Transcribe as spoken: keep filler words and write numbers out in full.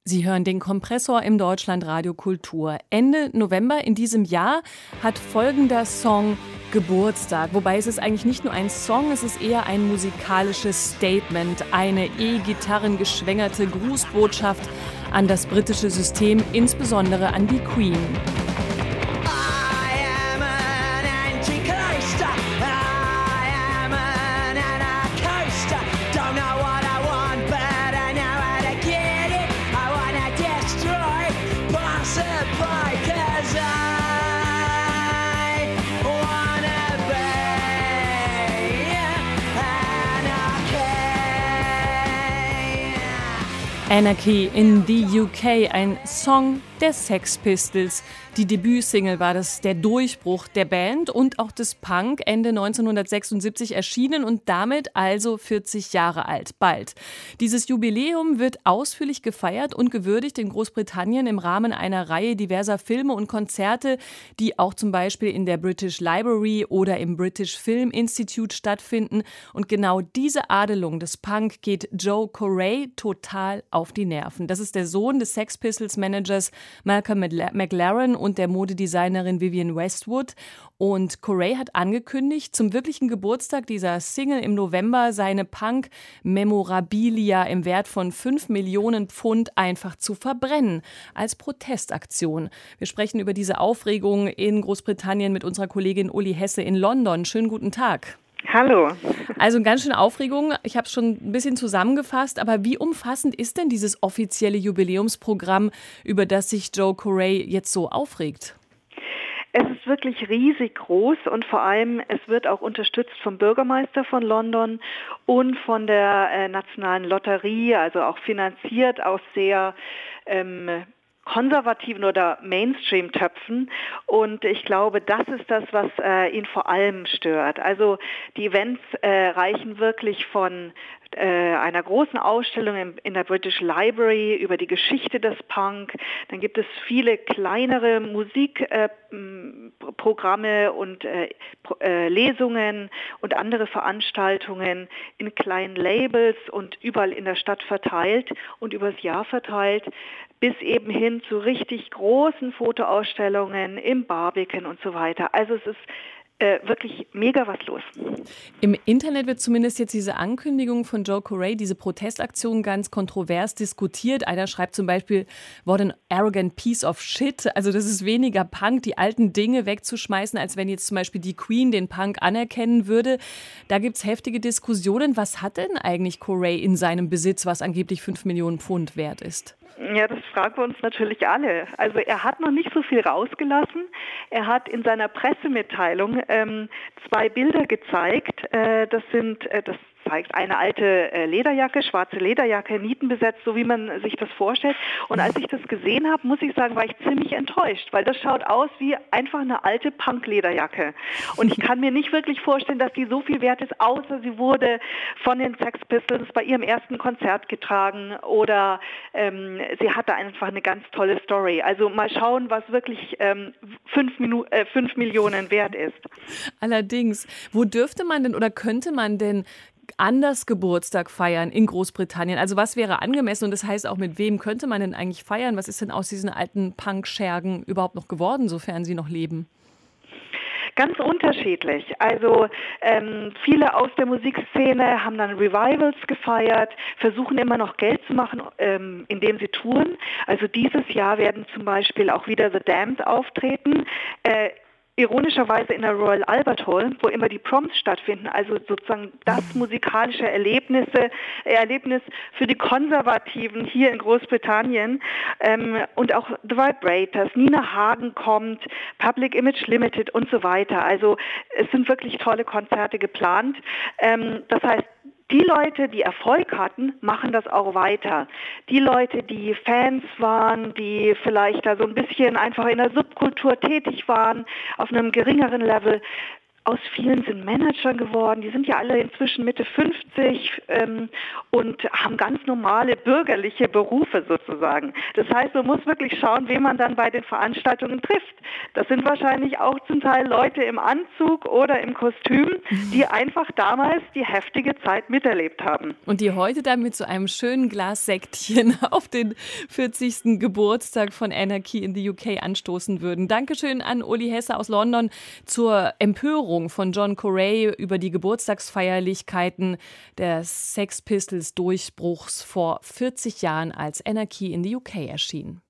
Sie hören den Kompressor im Deutschlandradio Kultur. Ende November in diesem Jahr hat folgender Song Geburtstag. Wobei es ist eigentlich nicht nur ein Song, es ist eher ein musikalisches Statement, eine E-Gitarren-geschwängerte Grußbotschaft an das britische System, insbesondere an die Queen. Anarchy in the U K, ein Song der Sex Pistols. Die Debütsingle war das, der Durchbruch der Band und auch des Punk, Ende neunzehnhundertsechsundsiebzig erschienen und damit also vierzig Jahre alt, bald. Dieses Jubiläum wird ausführlich gefeiert und gewürdigt in Großbritannien im Rahmen einer Reihe diverser Filme und Konzerte, die auch zum Beispiel in der British Library oder im British Film Institute stattfinden. Und genau diese Adelung des Punk geht Joe Corey total auf die Nerven. Das ist der Sohn des Sex Pistols Managers Malcolm McLaren und der Modedesignerin Vivienne Westwood. Und Corey hat angekündigt, zum wirklichen Geburtstag dieser Single im November seine Punk-Memorabilia im Wert von fünf Millionen Pfund einfach zu verbrennen, als Protestaktion. Wir sprechen über diese Aufregung in Großbritannien mit unserer Kollegin Uli Hesse in London. Schönen guten Tag. Hallo. Also ganz schön Aufregung. Ich habe es schon ein bisschen zusammengefasst, aber wie umfassend ist denn dieses offizielle Jubiläumsprogramm, über das sich Joe Corey jetzt so aufregt? Es ist wirklich riesig groß und vor allem, es wird auch unterstützt vom Bürgermeister von London und von der äh, Nationalen Lotterie, also auch finanziert aus sehr ähm, konservativen oder Mainstream-Töpfen, und ich glaube, das ist das, was äh, ihn vor allem stört. Also die Events äh, reichen wirklich von äh, einer großen Ausstellung in, in der British Library über die Geschichte des Punk. Dann gibt es viele kleinere Musikprogramme äh, und äh, äh, Lesungen und andere Veranstaltungen in kleinen Labels und überall in der Stadt verteilt und übers Jahr verteilt, bis eben hin zu richtig großen Fotoausstellungen im Barbican und so weiter. Also es ist äh, wirklich mega was los. Im Internet wird zumindest jetzt diese Ankündigung von Joe Corey, diese Protestaktion, ganz kontrovers diskutiert. Einer schreibt zum Beispiel, what an arrogant piece of shit. Also das ist weniger Punk, die alten Dinge wegzuschmeißen, als wenn jetzt zum Beispiel die Queen den Punk anerkennen würde. Da gibt es heftige Diskussionen. Was hat denn eigentlich Corey in seinem Besitz, was angeblich fünf Millionen Pfund wert ist? Ja, das fragen wir uns natürlich alle. Also er hat noch nicht so viel rausgelassen. Er hat in seiner Pressemitteilung ähm, zwei Bilder gezeigt. Äh, das sind, äh, das zeigt eine alte äh, Lederjacke, schwarze Lederjacke, nietenbesetzt, so wie man sich das vorstellt. Und als ich das gesehen habe, muss ich sagen, war ich ziemlich enttäuscht, weil das schaut aus wie einfach eine alte Punk-Lederjacke. Und ich kann mir nicht wirklich vorstellen, dass die so viel wert ist, außer sie wurde von den Sex Pistols bei ihrem ersten Konzert getragen oder ähm, sie hatte einfach eine ganz tolle Story. Also mal schauen, was wirklich ähm, fünf, Minu- äh, fünf Millionen wert ist. Allerdings, wo dürfte man denn oder könnte man denn anders Geburtstag feiern in Großbritannien? Also was wäre angemessen, und das heißt auch, mit wem könnte man denn eigentlich feiern? Was ist denn aus diesen alten Punk-Schergen überhaupt noch geworden, sofern sie noch leben? Ganz unterschiedlich. Also ähm, viele aus der Musikszene haben dann Revivals gefeiert, versuchen immer noch Geld zu machen, ähm, indem sie touren. Also dieses Jahr werden zum Beispiel auch wieder The Damned auftreten. Äh, Ironischerweise in der Royal Albert Hall, wo immer die Proms stattfinden, also sozusagen das musikalische Erlebnisse, Erlebnis für die Konservativen hier in Großbritannien, ähm, und auch The Vibrators, Nina Hagen kommt, Public Image Limited und so weiter. Also es sind wirklich tolle Konzerte geplant. Ähm, das heißt, die Leute, die Erfolg hatten, machen das auch weiter. Die Leute, die Fans waren, die vielleicht da so ein bisschen einfach in der Subkultur tätig waren, auf einem geringeren Level, aus vielen sind Manager geworden. Die sind ja alle inzwischen Mitte fünfzig ähm, und haben ganz normale bürgerliche Berufe sozusagen. Das heißt, man muss wirklich schauen, wen man dann bei den Veranstaltungen trifft. Das sind wahrscheinlich auch zum Teil Leute im Anzug oder im Kostüm, die einfach damals die heftige Zeit miterlebt haben. Und die heute dann mit so einem schönen Glas Sektchen auf den vierzigsten Geburtstag von Anarchy in the U K anstoßen würden. Dankeschön an Uli Hesse aus London zur Empörung von John Corey über die Geburtstagsfeierlichkeiten des Sex Pistols Durchbruchs vor vierzig Jahren, als Anarchy in the U K erschien.